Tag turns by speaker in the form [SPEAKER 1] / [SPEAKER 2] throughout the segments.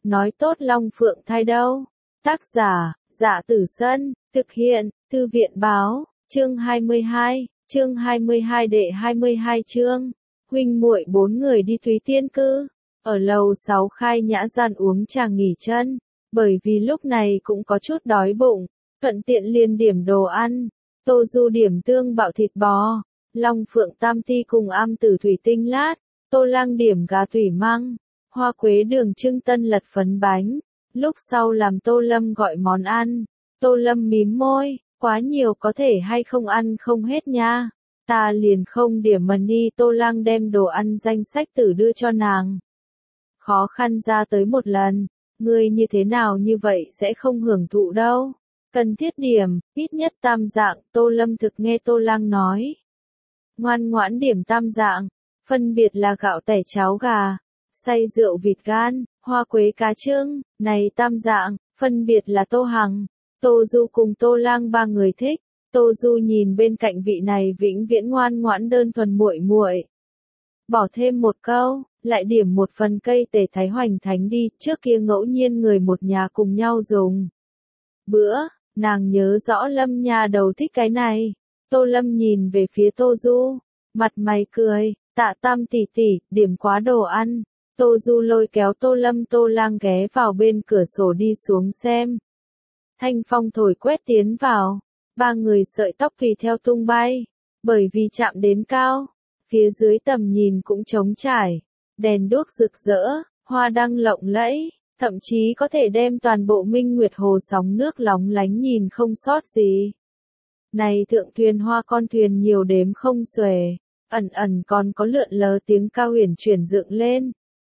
[SPEAKER 1] nói tốt Long Phượng thai đâu. Tác giả, Dạ Tử Sân, thực hiện, Thư viện báo, chương 22 đệ 22 chương. Huynh muội 4 người đi Thúy Tiên Cư, ở lầu 6 Khai Nhã gian uống trà nghỉ chân, bởi vì lúc này cũng có chút đói bụng, thuận tiện liền điểm đồ ăn. Tô Du điểm tương bạo thịt bò, Long Phượng tam ti cùng am tử thủy tinh lát, Tô Lang điểm gà thủy măng, hoa quế đường trưng tân lật phấn bánh. Lúc sau làm Tô Lâm gọi món ăn, Tô Lâm mím môi, quá nhiều có thể hay không ăn không hết nha. Ta liền không điểm mần đi. Tô Lang đem đồ ăn danh sách tử đưa cho nàng. Khó khăn ra tới một lần, ngươi như thế nào như vậy sẽ không hưởng thụ đâu. Cần thiết điểm, ít nhất tam dạng. Tô Lâm thực nghe Tô Lang nói. Ngoan ngoãn điểm tam dạng, phân biệt là gạo tẻ cháo gà, xay rượu vịt gan, hoa quế cá trưng. Này tam dạng, phân biệt là Tô Hằng, Tô Du cùng Tô Lang ba người thích. Tô Du nhìn bên cạnh vị này vĩnh viễn ngoan ngoãn đơn thuần muội muội, bỏ thêm một câu, lại điểm một phần cây tể Thái Hoành Thánh đi. Trước kia ngẫu nhiên người một nhà cùng nhau dùng bữa, nàng nhớ rõ Lâm nhà đầu thích cái này. Tô Lâm nhìn về phía Tô Du, mặt mày cười, Tạ Tam tỷ tỷ, điểm quá đồ ăn. Tô Du lôi kéo Tô Lâm Tô Lang ghé vào bên cửa sổ đi xuống xem. Thanh phong thổi quét tiến vào, ba người sợi tóc tùy theo tung bay, bởi vì chạm đến cao, phía dưới tầm nhìn cũng trống trải, đèn đuốc rực rỡ, hoa đăng lộng lẫy, thậm chí có thể đem toàn bộ Minh Nguyệt Hồ sóng nước lóng lánh nhìn không sót gì. Này thượng thuyền hoa con thuyền nhiều đếm không xuể, ẩn ẩn còn có lượn lờ tiếng cao huyền chuyển dựng lên.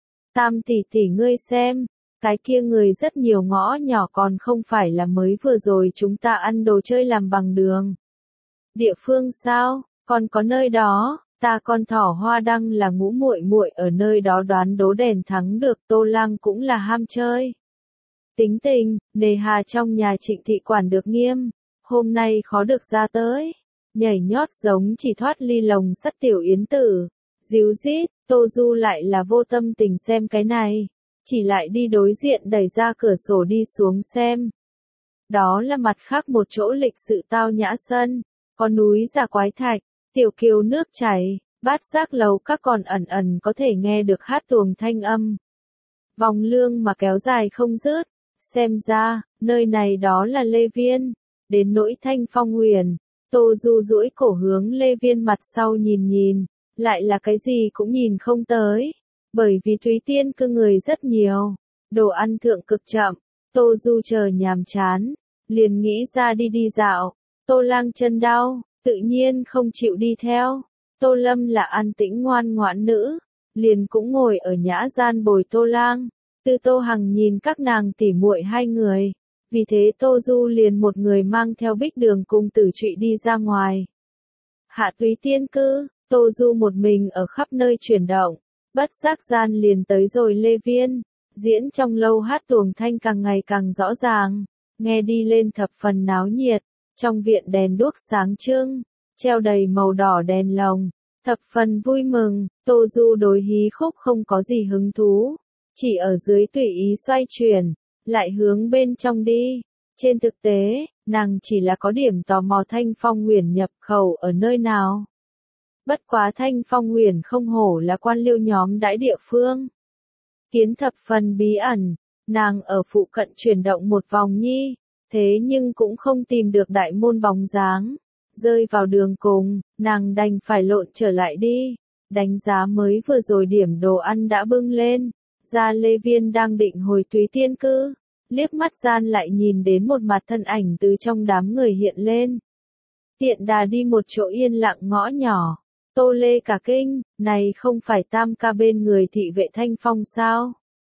[SPEAKER 1] Tam tỷ tỷ ngươi xem, cái kia người rất nhiều ngõ nhỏ còn không phải là mới vừa rồi chúng ta ăn đồ chơi làm bằng đường. Địa phương sao, còn có nơi đó, ta con thỏ hoa đăng là ngũ muội muội ở nơi đó đoán đố đèn thắng được. Tô Lang cũng là ham chơi. Tính tình, nề hà trong nhà Trịnh thị quản được nghiêm, hôm nay khó được ra tới, nhảy nhót giống chỉ thoát ly lồng sắt tiểu yến tử. Díu dít, Tô Du lại là vô tâm tình xem cái này, chỉ lại đi đối diện đẩy ra cửa sổ đi xuống xem. Đó là mặt khác một chỗ lịch sự tao nhã sân, có núi giả quái thạch, tiểu kiều nước chảy, bát giác lầu các còn ẩn ẩn có thể nghe được hát tuồng thanh âm. Vòng lương mà kéo dài không dứt, xem ra, nơi này đó là Lê Viên. Đến nỗi Thanh Phong Huyền, Tô Du duỗi cổ hướng Lê Viên mặt sau nhìn, lại là cái gì cũng nhìn không tới, bởi vì Thúy Tiên Cư người rất nhiều, đồ ăn thượng cực chậm. Tô Du chờ nhàm chán, liền nghĩ ra đi dạo. Tô Lang chân đau, tự nhiên không chịu đi theo. Tô Lâm là an tĩnh ngoan ngoãn nữ, liền cũng ngồi ở nhã gian bồi Tô Lang. Từ Tô Hằng nhìn các nàng tỉ muội hai người, vì thế Tô Du liền một người mang theo Bích Đường cùng Tử Trụy đi ra ngoài. Hạ Thúy Tiên Cư, Tô Du một mình ở khắp nơi chuyển động, bất giác gian liền tới rồi Lê Viên. Diễn trong lâu hát tuồng thanh càng ngày càng rõ ràng, nghe đi lên thập phần náo nhiệt. Trong viện đèn đuốc sáng trưng, treo đầy màu đỏ đèn lồng, thập phần vui mừng. Tô Du đối hí khúc không có gì hứng thú, chỉ ở dưới tùy ý xoay chuyển, lại hướng bên trong đi. Trên thực tế, nàng chỉ là có điểm tò mò Thanh Phong Huyền nhập khẩu ở nơi nào. Bất quá Thanh Phong Huyền không hổ là quan liêu nhóm đãi địa phương, kiến thập phần bí ẩn. Nàng ở phụ cận chuyển động một vòng nhi, thế nhưng cũng không tìm được đại môn bóng dáng. Rơi vào đường cùng, nàng đành phải lộn trở lại đi. Đánh giá mới vừa rồi điểm đồ ăn đã bưng lên, ra Lê Viên đang định hồi Thúy Tiên Cư, liếc mắt gian lại nhìn đến một mặt thân ảnh từ trong đám người hiện lên. Tiện đà đi một chỗ yên lặng ngõ nhỏ. Tô Lê cả kinh, này không phải Tam ca bên người thị vệ Thanh Phong sao?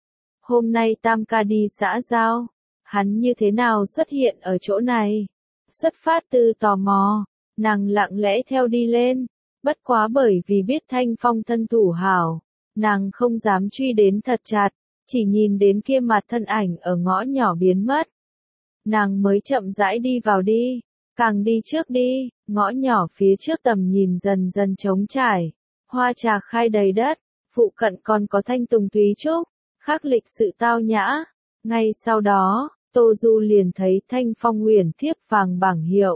[SPEAKER 1] Hôm nay Tam ca đi xã giao, hắn như thế nào xuất hiện ở chỗ này? Xuất phát từ tò mò, nàng lặng lẽ theo đi lên, bất quá bởi vì biết Thanh Phong thân thủ hảo, nàng không dám truy đến thật chặt, chỉ nhìn đến kia mặt thân ảnh ở ngõ nhỏ biến mất. Nàng mới chậm rãi đi vào đi, càng đi trước đi, ngõ nhỏ phía trước tầm nhìn dần dần trống trải, hoa trà khai đầy đất, phụ cận còn có thanh tùng thúy trúc, khác lịch sự tao nhã. Ngay sau đó, Tô Du liền thấy Thanh Phong huyền thiếp vàng bảng hiệu.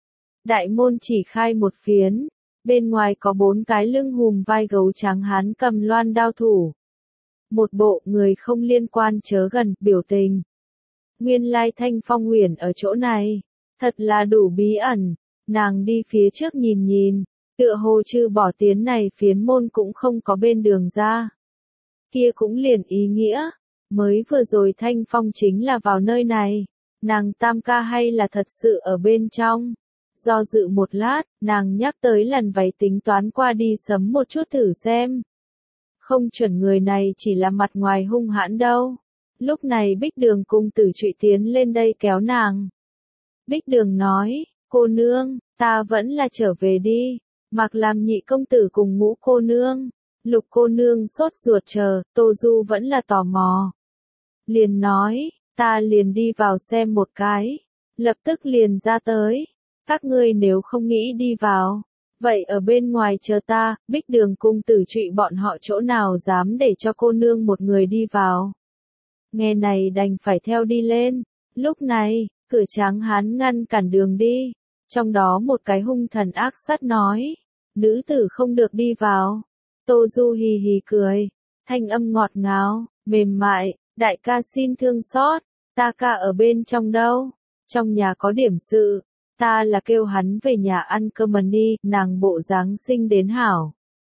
[SPEAKER 1] Đại môn chỉ khai một phiến, bên ngoài có 4 cái lưng hùm vai gấu trắng hán cầm loan đao thủ. Một bộ người không liên quan chớ gần, biểu tình. Nguyên lai Thanh Phong huyền ở chỗ này, thật là đủ bí ẩn, nàng đi phía trước nhìn nhìn, tựa hồ trừ bỏ tiến này phiến môn cũng không có bên đường ra. Kia cũng liền ý nghĩa, mới vừa rồi Thanh Phong chính là vào nơi này, nàng tam ca hay là thật sự ở bên trong. Do dự một lát, nàng nhắc tới lần váy tính toán qua đi sấm một chút thử xem. Không chuẩn người này chỉ là mặt ngoài hung hãn đâu. Lúc này Bích Đường cung tử trụy tiến lên đây kéo nàng. Bích Đường nói, cô nương, ta vẫn là trở về đi, mặc làm nhị công tử cùng Ngũ cô nương. Lục cô nương sốt ruột chờ, Tô Du vẫn là tò mò. Liền nói, ta liền đi vào xem một cái, lập tức liền ra tới. Các ngươi nếu không nghĩ đi vào, vậy ở bên ngoài chờ ta. Bích Đường cung tử trụy bọn họ chỗ nào dám để cho cô nương một người đi vào. Nghe này đành phải theo đi lên. Lúc này, cửa tráng hán ngăn cản đường đi. Trong đó một cái hung thần ác sát nói, nữ tử không được đi vào. Tô Du hì hì cười, thanh âm ngọt ngào, mềm mại, đại ca xin thương xót, ta ca ở bên trong đâu, trong nhà có điểm sự, ta là kêu hắn về nhà ăn cơm đi. Nàng bộ dáng xinh đến hảo.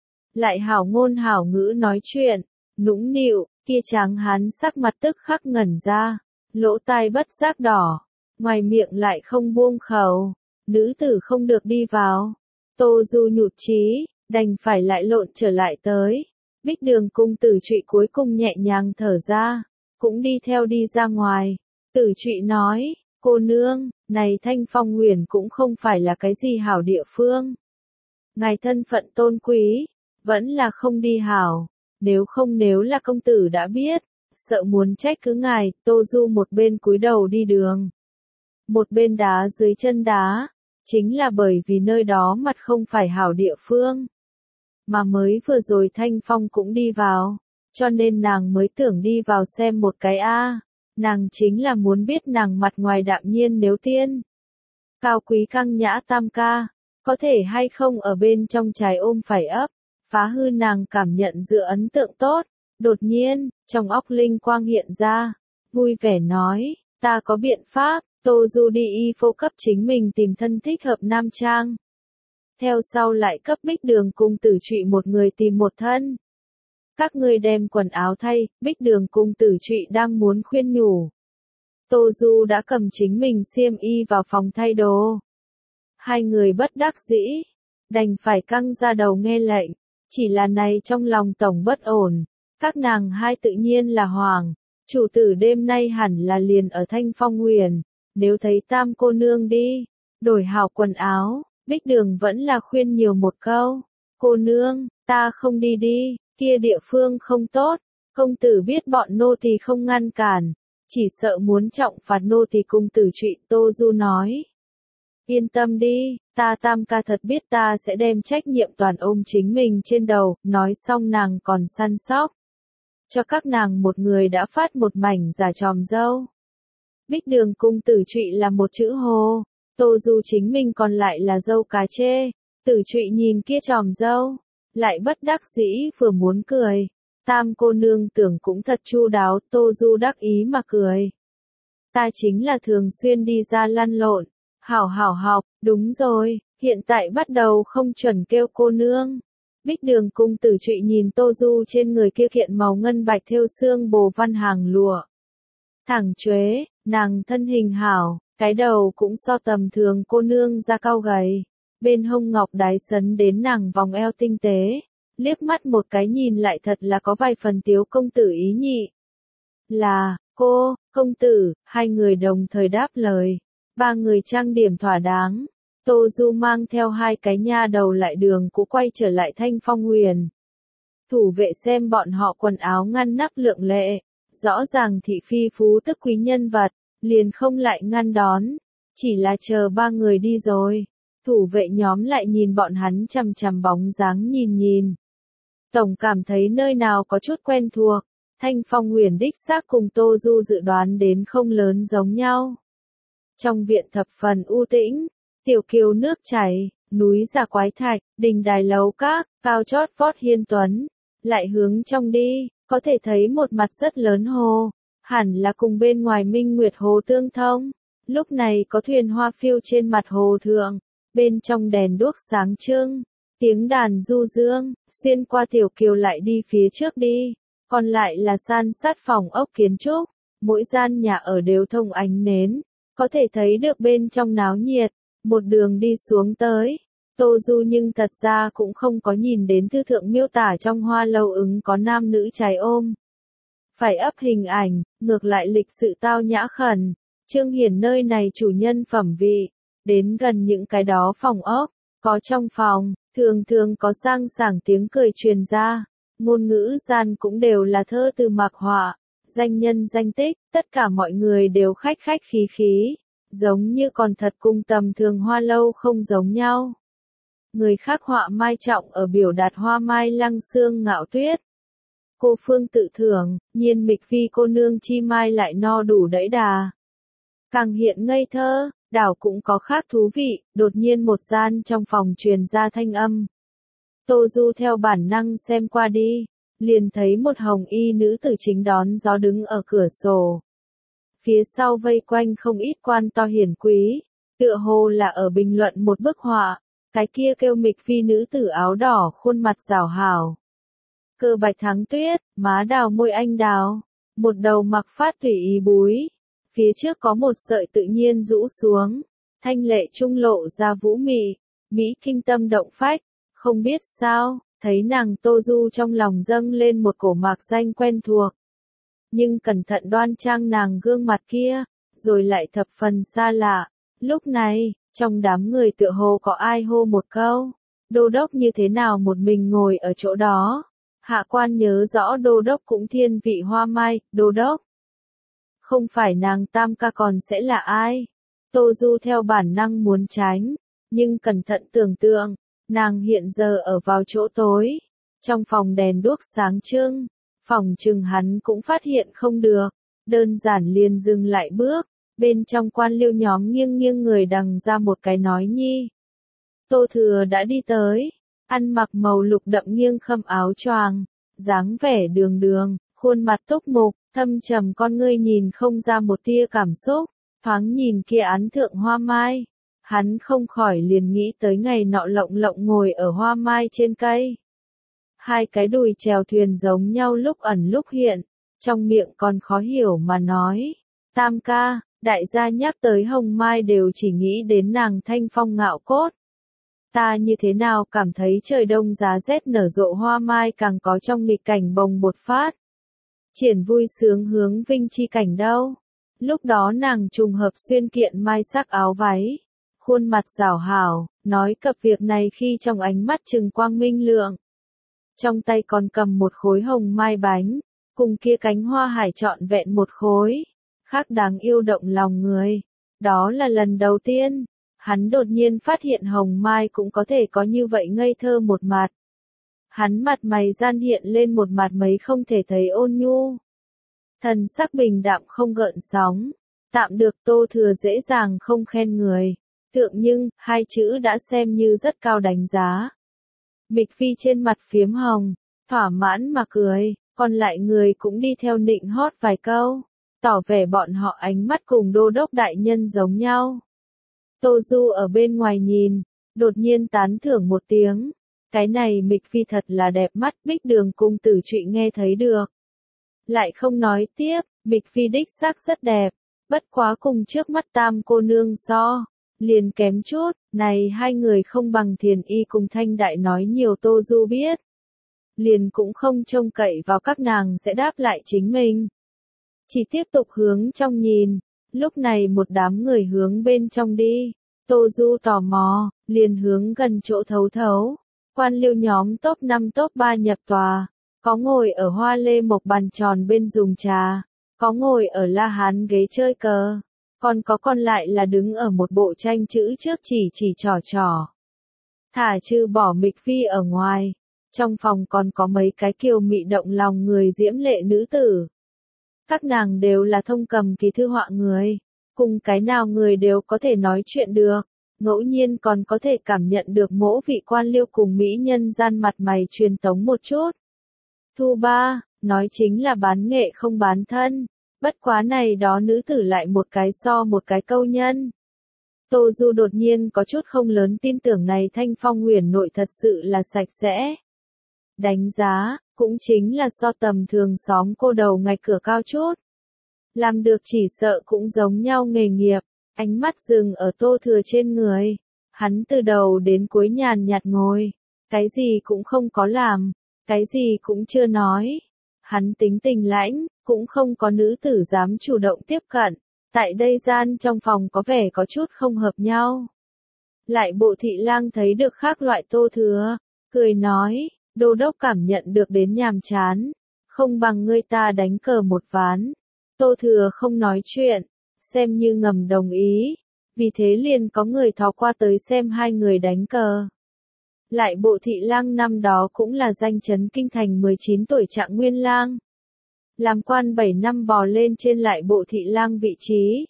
[SPEAKER 1] Lại hảo ngôn hảo ngữ nói chuyện, nũng nịu, kia tráng hán sắc mặt tức khắc ngẩn ra, lỗ tai bất giác đỏ, ngoài miệng lại không buông khẩu, nữ tử không được đi vào. Tô Du nhụt chí, đành phải lại lộn trở lại tới. Bích Đường cung tử trụy cuối cùng nhẹ nhàng thở ra, cũng đi theo đi ra ngoài. Tử trụy nói, cô nương, này Thanh Phong huyền cũng không phải là cái gì hảo địa phương. Ngài thân phận tôn quý, vẫn là không đi hảo, nếu là công tử đã biết, sợ muốn trách cứ ngài. Tô Du một bên cúi đầu đi đường, một bên đá dưới chân đá, chính là bởi vì nơi đó mặt không phải hảo địa phương. Mà mới vừa rồi Thanh Phong cũng đi vào, cho nên nàng mới tưởng đi vào xem một cái a. Nàng chính là muốn biết nàng mặt ngoài đạm nhiên nếu tiên. Cao quý căng nhã tam ca, có thể hay không ở bên trong trái ôm phải ấp, phá hư nàng cảm nhận giữa ấn tượng tốt. Đột nhiên, trong óc linh quang hiện ra, vui vẻ nói, ta có biện pháp. Tô Du đi y phô cấp chính mình tìm thân thích hợp nam trang. Theo sau lại cấp Bích Đường cung tử trụy một người tìm một thân. Các ngươi đem quần áo thay. Bích Đường cung tử trụy đang muốn khuyên nhủ. Tô Du đã cầm chính mình xiêm y vào phòng thay đồ. Hai người bất đắc dĩ, đành phải căng ra đầu nghe lệnh. Chỉ là này trong lòng tổng bất ổn, các nàng hai tự nhiên là hoàng. Chủ tử đêm nay hẳn là liền ở Thanh Phong huyền. Nếu thấy tam cô nương đi, đổi hảo quần áo, Bích Đường vẫn là khuyên nhiều một câu. Cô nương, ta không đi đi, kia địa phương không tốt. Công tử biết bọn nô tỳ không ngăn cản, chỉ sợ muốn trọng phạt nô tỳ. Cung tử trụy. Tô Du nói, yên tâm đi, ta tam ca thật biết ta sẽ đem trách nhiệm toàn ôm chính mình trên đầu. Nói xong nàng còn săn sóc cho các nàng một người đã phát một mảnh giả tròm dâu. Bích Đường cung tử trụy là một chữ hồ, Tô Du chính mình còn lại là dâu cá chê. Tử trụy nhìn kia tròm dâu, lại bất đắc dĩ vừa muốn cười. Tam cô nương tưởng cũng thật chu đáo. Tô Du đắc ý mà cười. Ta chính là thường xuyên đi ra lăn lộn. Hảo học, đúng rồi, hiện tại bắt đầu không chuẩn kêu cô nương. Bích Đường cung tử trụy nhìn Tô Du trên người kia kiện màu ngân bạch thêu xương bồ văn hàng lụa. Thẳng chuế, nàng thân hình hảo, cái đầu cũng so tầm thường cô nương ra cao gầy. Bên hông ngọc đái sấn đến nàng vòng eo tinh tế. Liếc mắt một cái nhìn lại thật là có vài phần tiếu công tử ý nhị. Là, cô, công tử, hai người đồng thời đáp lời. Ba người trang điểm thỏa đáng. Tô Du mang theo hai cái nha đầu lại đường cũ quay trở lại Thanh Phong huyền. Thủ vệ xem bọn họ quần áo ngăn nắp lượng lệ. Rõ ràng thị phi phú tức quý nhân vật, liền không lại ngăn đón. Chỉ là chờ ba người đi rồi. Thủ vệ nhóm lại nhìn bọn hắn chằm chằm bóng dáng nhìn nhìn. Tổng cảm thấy nơi nào có chút quen thuộc. Thanh Phong Huyền đích xác cùng Tô Du dự đoán đến không lớn giống nhau. Trong viện thập phần u tĩnh, tiểu kiều nước chảy, núi giả quái thạch, đình đài lầu các, cao chót vót hiên tuấn, lại hướng trong đi, có thể thấy một mặt rất lớn hồ, hẳn là cùng bên ngoài Minh Nguyệt Hồ tương thông. Lúc này có thuyền hoa phiêu trên mặt hồ thượng, bên trong đèn đuốc sáng trưng, tiếng đàn du dương, xuyên qua tiểu kiều lại đi phía trước đi, còn lại là san sát phòng ốc kiến trúc, mỗi gian nhà ở đều thông ánh nến, có thể thấy được bên trong náo nhiệt, một đường đi xuống tới. Tô Du nhưng thật ra cũng không có nhìn đến thư thượng miêu tả trong hoa lâu ứng có nam nữ trái ôm. Phải ấp hình ảnh, ngược lại lịch sự tao nhã khẩn, trương hiển nơi này chủ nhân phẩm vị, đến gần những cái đó phòng ốc, có trong phòng, thường thường có sang sảng tiếng cười truyền ra, ngôn ngữ gian cũng đều là thơ từ mạc họa, danh nhân danh tích, tất cả mọi người đều khách khách khí khí, giống như còn thật cùng tầm thường hoa lâu không giống nhau. Người khác họa mai trọng ở biểu đạt hoa mai lăng xương ngạo tuyết. Cô phương tự thưởng, nhiên mịch phi cô nương chi mai lại no đủ đẫy đà. Càng hiện ngây thơ, đảo cũng có khác thú vị, đột nhiên một gian trong phòng truyền ra thanh âm. Tô Du theo bản năng xem qua đi, liền thấy một hồng y nữ tử chính đón gió đứng ở cửa sổ. Phía sau vây quanh không ít quan to hiển quý, tựa hồ là ở bình luận một bức họa, cái kia kêu mịch phi nữ tử áo đỏ khuôn mặt rảo hảo. Cơ bạch thắng tuyết, má đào môi anh đào, một đầu mặc phát tùy ý búi, phía trước có một sợi tự nhiên rũ xuống, thanh lệ trung lộ ra vũ mị, mỹ kinh tâm động phách, không biết sao, thấy nàng Tô Du trong lòng dâng lên một cổ mạc danh quen thuộc. Nhưng cẩn thận đoan trang nàng gương mặt kia, rồi lại thập phần xa lạ, lúc này, trong đám người tựa hồ có ai hô một câu, đô đốc như thế nào một mình ngồi ở chỗ đó. Hạ quan nhớ rõ đô đốc cũng thiên vị hoa mai, đô đốc. Không phải nàng tam ca còn sẽ là ai? Tô Du theo bản năng muốn tránh, nhưng cẩn thận tưởng tượng, nàng hiện giờ ở vào chỗ tối, trong phòng đèn đuốc sáng trưng, phòng chừng hắn cũng phát hiện không được, đơn giản liền dừng lại bước, bên trong quan liêu nhóm nghiêng nghiêng người đằng ra một cái nói nhi. Tô Thừa đã đi tới, ăn mặc màu lục đậm nghiêng khâm áo choàng, dáng vẻ đường đường, khuôn mặt túc mục, thâm trầm con ngươi nhìn không ra một tia cảm xúc, thoáng nhìn kia án thượng hoa mai, hắn không khỏi liền nghĩ tới ngày nọ lộng lộng ngồi ở hoa mai trên cây. Hai cái đùi chèo thuyền giống nhau lúc ẩn lúc hiện, trong miệng còn khó hiểu mà nói, tam ca, đại gia nhắc tới hồng mai đều chỉ nghĩ đến nàng thanh phong ngạo cốt. Ta như thế nào cảm thấy trời đông giá rét nở rộ hoa mai càng có trong nghịch cảnh bồng bột phát. Triển vui sướng hướng vinh chi cảnh đâu. Lúc đó nàng trùng hợp xuyên kiện mai sắc áo váy. Khuôn mặt rảo hảo, nói cập việc này khi trong ánh mắt trừng quang minh lượng. Trong tay còn cầm một khối hồng mai bánh, cùng kia cánh hoa hải trọn vẹn một khối. Khác đáng yêu động lòng người. Đó là lần đầu tiên. Hắn đột nhiên phát hiện hồng mai cũng có thể có như vậy ngây thơ một mặt. Hắn mặt mày gian hiện lên một mặt mấy không thể thấy ôn nhu. Thần sắc bình đạm không gợn sóng. Tạm được Tô Thừa dễ dàng không khen người. Tượng nhưng, hai chữ đã xem như rất cao đánh giá. Mịch phi trên mặt phiếm hồng, thỏa mãn mà cười, còn lại người cũng đi theo nịnh hót vài câu. Tỏ vẻ bọn họ ánh mắt cùng đô đốc đại nhân giống nhau. Tô Du ở bên ngoài nhìn, đột nhiên tán thưởng một tiếng. Cái này mịch phi thật là đẹp mắt, Bích Đường cung tử trụy nghe thấy được. Lại không nói tiếp, mịch phi đích xác rất đẹp, bất quá cùng trước mắt tam cô nương so, liền kém chút, này hai người không bằng Thiền Y cùng Thanh Đại nói nhiều Tô Du biết. Liền cũng không trông cậy vào các nàng sẽ đáp lại chính mình. Chỉ tiếp tục hướng trong nhìn. Lúc này một đám người hướng bên trong đi, Tô Du tò mò, liền hướng gần chỗ thấu thấu. Quan liêu nhóm top 5 top 3 nhập tòa, có ngồi ở hoa lê mộc bàn tròn bên dùng trà, có ngồi ở la hán ghế chơi cờ, còn lại là đứng ở một bộ tranh chữ trước chỉ trò. Thả trừ bỏ mịch phi ở ngoài, Trong phòng còn có mấy cái kiều mị động lòng người diễm lệ nữ tử. Các nàng đều là thông cầm kỳ thư họa người, cùng cái nào người đều có thể nói chuyện được, ngẫu nhiên còn có thể cảm nhận được mỗi vị quan liêu cùng mỹ nhân gian mặt mày truyền tống một chút. Thu ba, nói chính là bán nghệ không bán thân, bất quá này đó nữ tử lại một cái so một cái câu nhân. Tô Du đột nhiên có chút không lớn tin tưởng này Thanh Phong huyền nội thật sự là sạch sẽ. Đánh giá, cũng chính là so tầm thường xóm cô đầu ngày cửa cao chút. Làm được chỉ sợ cũng giống nhau nghề nghiệp, ánh mắt dừng ở Tô Thừa trên người. Hắn từ đầu đến cuối nhàn nhạt ngồi, cái gì cũng không có làm, cái gì cũng chưa nói. Hắn tính tình lãnh, cũng không có nữ tử dám chủ động tiếp cận. Tại đây gian trong phòng có vẻ có chút không hợp nhau. Lại bộ thị lang thấy được khác loại Tô Thừa, cười nói, đô đốc cảm nhận được đến nhàm chán, không bằng ngươi ta đánh cờ một ván. Tô Thừa không nói chuyện, xem như ngầm đồng ý, vì thế liền có người thò qua tới xem hai người đánh cờ. Lại bộ thị lang năm đó cũng là danh chấn kinh thành 19 tuổi Trạng Nguyên lang. Làm quan 7 năm bò lên trên lại bộ thị lang vị trí.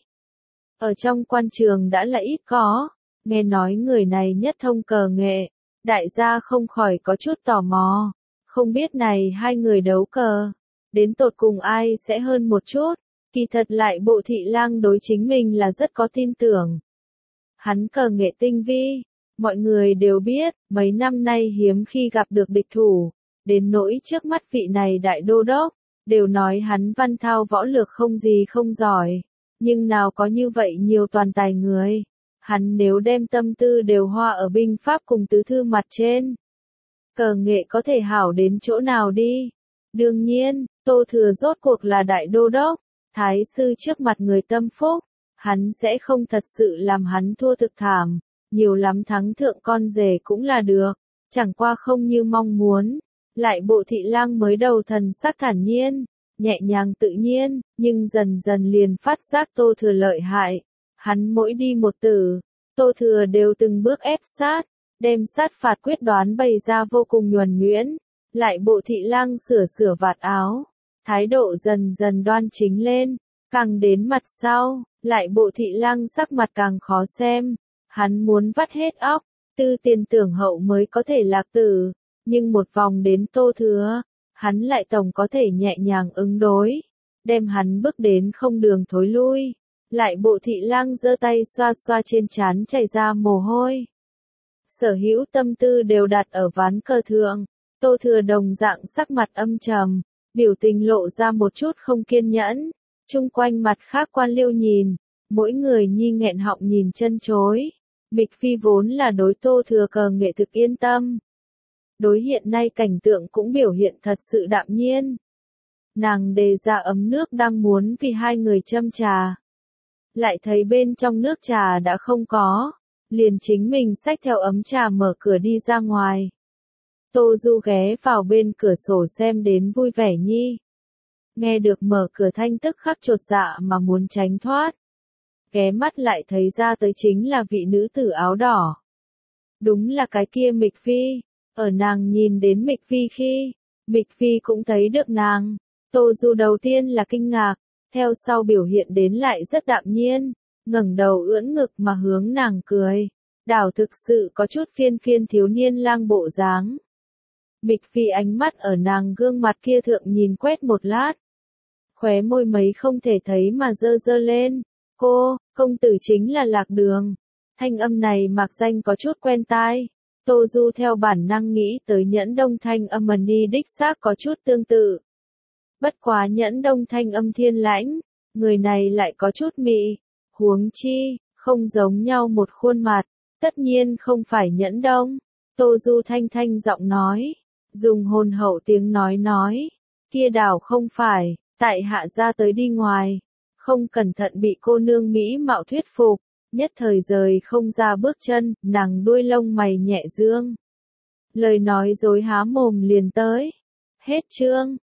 [SPEAKER 1] Ở trong quan trường đã là ít có, nghe nói người này nhất thông cờ nghệ, đại gia không khỏi có chút tò mò, không biết này hai người đấu cờ, đến tột cùng ai sẽ hơn một chút, kỳ thật lại bộ thị lang đối chính mình là rất có tin tưởng. Hắn cờ nghệ tinh vi, mọi người đều biết, mấy năm nay hiếm khi gặp được địch thủ, đến nỗi trước mắt vị này đại đô đốc, đều nói hắn văn thao võ lược không gì không giỏi, nhưng nào có như vậy nhiều toàn tài người. Hắn nếu đem tâm tư đều hoa ở binh pháp cùng tứ thư mặt trên, cờ nghệ có thể hảo đến chỗ nào đi. Đương nhiên, Tô Thừa rốt cuộc là đại đô đốc, thái sư trước mặt người tâm phúc, hắn sẽ không thật sự làm hắn thua thực thảm, nhiều lắm thắng thượng con rể cũng là được, chẳng qua không như mong muốn. Lại bộ thị lang mới đầu thần sắc thản nhiên, nhẹ nhàng tự nhiên, nhưng dần dần liền phát giác Tô Thừa lợi hại. Hắn mỗi đi một từ, Tô Thừa đều từng bước ép sát, đem sát phạt quyết đoán bày ra vô cùng nhuần nhuyễn. Lại bộ thị lang sửa sửa vạt áo, thái độ dần dần đoan chính lên, càng đến mặt sau, lại bộ thị lang sắc mặt càng khó xem. Hắn muốn vắt hết óc, tư tiền tưởng hậu mới có thể lạc tử, nhưng một vòng đến Tô Thừa, hắn lại tổng có thể nhẹ nhàng ứng đối, đem hắn bước đến không đường thối lui. Lại bộ thị lang giơ tay xoa xoa trên trán chảy ra mồ hôi. Sở hữu tâm tư đều đặt ở ván cờ thượng, Tô Thừa đồng dạng sắc mặt âm trầm, biểu tình lộ ra một chút không kiên nhẫn. Chung quanh mặt khác quan liêu nhìn, mỗi người nhi nghẹn họng nhìn chân chối. Mịch Phi vốn là đối Tô Thừa cờ nghệ thực yên tâm. Đối hiện nay cảnh tượng cũng biểu hiện thật sự đạm nhiên. Nàng đề ra ấm nước đang muốn vì hai người châm trà. Lại thấy bên trong nước trà đã không có, liền chính mình xách theo ấm trà mở cửa đi ra ngoài. Tô Du ghé vào bên cửa sổ xem đến vui vẻ nhi. Nghe được mở cửa thanh tức khắc chột dạ mà muốn tránh thoát. Ghé mắt lại thấy ra tới chính là vị nữ tử áo đỏ. Đúng là cái kia Mịch Phi, ở nàng nhìn đến Mịch Phi khi, Mịch Phi cũng thấy được nàng. Tô Du đầu tiên là kinh ngạc, theo sau biểu hiện đến lại rất đạm nhiên, ngẩng đầu ưỡn ngực mà hướng nàng cười. Đảo thực sự có chút phiên phiên thiếu niên lang bộ dáng. Mịch Phi ánh mắt ở nàng gương mặt kia thượng nhìn quét một lát. Khóe môi mấy không thể thấy mà dơ dơ lên. Cô, công tử chính là Lạc Đường. Thanh âm này mạc danh có chút quen tai. Tô Du theo bản năng nghĩ tới Nhẫn Đông thanh âm đi đích xác có chút tương tự. Bất quá Nhẫn Đông thanh âm thiên lãnh, người này lại có chút mị. Huống chi, không giống nhau một khuôn mặt, tất nhiên không phải Nhẫn Đông. Tô Du thanh thanh giọng nói, dùng hồn hậu tiếng nói, kia đảo không phải, tại hạ ra tới đi ngoài, không cẩn thận bị cô nương Mỹ mạo thuyết phục, nhất thời rời không ra bước chân, nàng đuôi lông mày nhẹ dương. Lời nói dối há mồm liền tới. Hết chương.